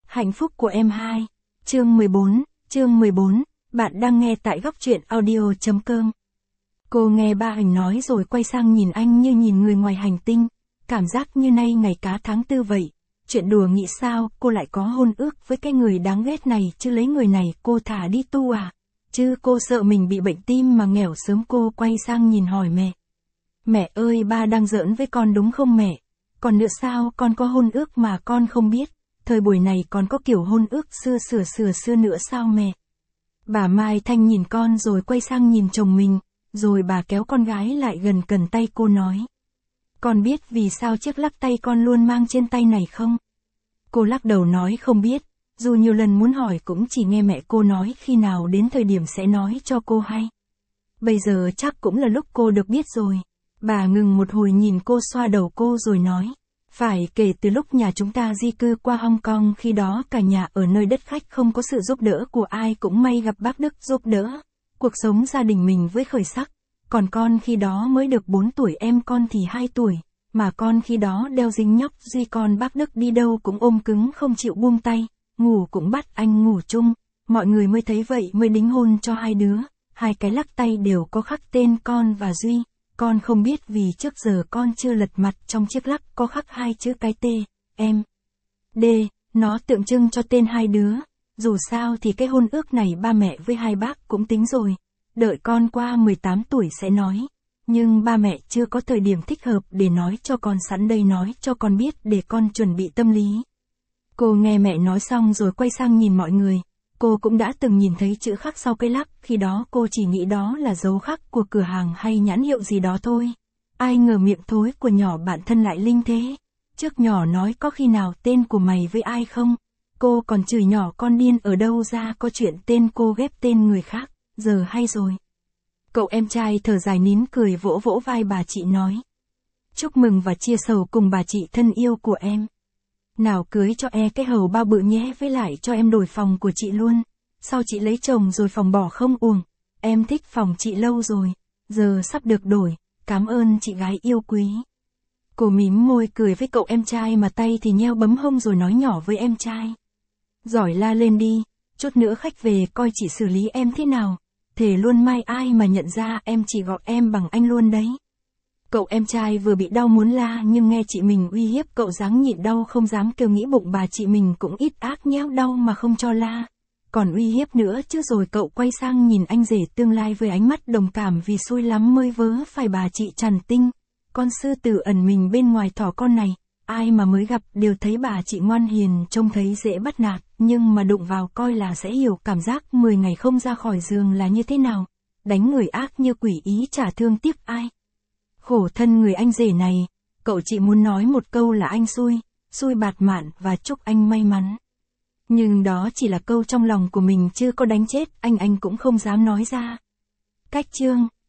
Hạnh phúc của em 2. Chương 14, bạn đang nghe tại góc truyện audio.com. Cô nghe ba Hành nói rồi quay sang nhìn anh như nhìn người ngoài hành tinh, cảm giác như nay ngày cá tháng tư vậy. Chuyện đùa nghĩ sao cô lại có hôn ước với cái người đáng ghét này chứ lấy người này cô thả đi tu à? Chứ cô sợ mình bị bệnh tim mà nghèo sớm. Cô quay sang nhìn hỏi mẹ. Mẹ ơi, ba đang giỡn với con đúng không mẹ? Còn nữa sao con có hôn ước mà con không biết? Thời buổi này còn có kiểu hôn ước xưa nữa sao mẹ? Bà Mai Thanh nhìn con rồi quay sang nhìn chồng mình, rồi bà kéo con gái lại gần cần tay cô nói. Con biết vì sao chiếc lắc tay con luôn mang trên tay này không? Cô lắc đầu nói không biết, dù nhiều lần muốn hỏi cũng chỉ nghe mẹ cô nói khi nào đến thời điểm sẽ nói cho cô hay. Bây giờ chắc cũng là lúc cô được biết rồi. Bà ngừng một hồi nhìn cô xoa đầu cô rồi nói. Phải kể từ lúc nhà chúng ta di cư qua Hong Kong, khi đó cả nhà ở nơi đất khách không có sự giúp đỡ của ai, cũng may gặp bác Đức giúp đỡ. Cuộc sống gia đình mình với khởi sắc. Còn con khi đó mới được 4 tuổi, em con thì 2 tuổi. Mà con khi đó đeo dính nhóc duy, con bác Đức đi đâu cũng ôm cứng không chịu buông tay. Ngủ cũng bắt anh ngủ chung. Mọi người mới thấy vậy mới đính hôn cho hai đứa. Hai cái lắc tay đều có khắc tên con và Duy. Con không biết vì trước giờ con chưa lật mặt, trong chiếc lắc có khắc hai chữ cái T, em, D, nó tượng trưng cho tên hai đứa. Dù sao thì cái hôn ước này ba mẹ với hai bác cũng tính rồi. Đợi con qua 18 tuổi sẽ nói. Nhưng ba mẹ chưa có thời điểm thích hợp để nói cho con, sẵn đây nói cho con biết để con chuẩn bị tâm lý. Cô nghe mẹ nói xong rồi quay sang nhìn mọi người. Cô cũng đã từng nhìn thấy chữ khắc sau cây lắc, khi đó cô chỉ nghĩ đó là dấu khắc của cửa hàng hay nhãn hiệu gì đó thôi. Ai ngờ miệng thối của nhỏ bạn thân lại linh thế. Trước nhỏ nói có khi nào tên của mày với ai không? Cô còn chửi nhỏ con điên, ở đâu ra có chuyện tên cô ghép tên người khác, giờ hay rồi. Cậu em trai thở dài nín cười vỗ vỗ vai bà chị nói. Chúc mừng và chia sầu cùng bà chị thân yêu của em. Nào cưới cho cái hầu bao bự nhé, với lại cho em đổi phòng của chị luôn. Sao chị lấy chồng rồi phòng bỏ không uổng? Em thích phòng chị lâu rồi, giờ sắp được đổi, cảm ơn chị gái yêu quý. Cô mím môi cười với cậu em trai mà tay thì nheo bấm hông rồi nói nhỏ với em trai. Giỏi la lên đi, chút nữa khách về coi chị xử lý em thế nào. Thề luôn mai ai mà nhận ra em chỉ gọi em bằng anh luôn đấy. Cậu em trai vừa bị đau muốn la nhưng nghe chị mình uy hiếp cậu ráng nhịn đau không dám kêu, nghĩ bụng bà chị mình cũng ít ác nhéo đau mà không cho la. Còn uy hiếp nữa chứ. Rồi cậu quay sang nhìn anh rể tương lai với ánh mắt đồng cảm vì xui lắm mới vớ phải bà chị trằn tinh. Con sư tử ẩn mình bên ngoài thỏ con này, ai mà mới gặp đều thấy bà chị ngoan hiền, trông thấy dễ bắt nạt, nhưng mà đụng vào coi là sẽ hiểu cảm giác 10 ngày không ra khỏi giường là như thế nào. Đánh người ác như quỷ, ý chả thương tiếc ai. Khổ thân người anh rể này, cậu chị muốn nói một câu là anh xui bạt mạn và chúc anh may mắn. Nhưng đó chỉ là câu trong lòng của mình, chưa có đánh chết anh cũng không dám nói ra. Cách chương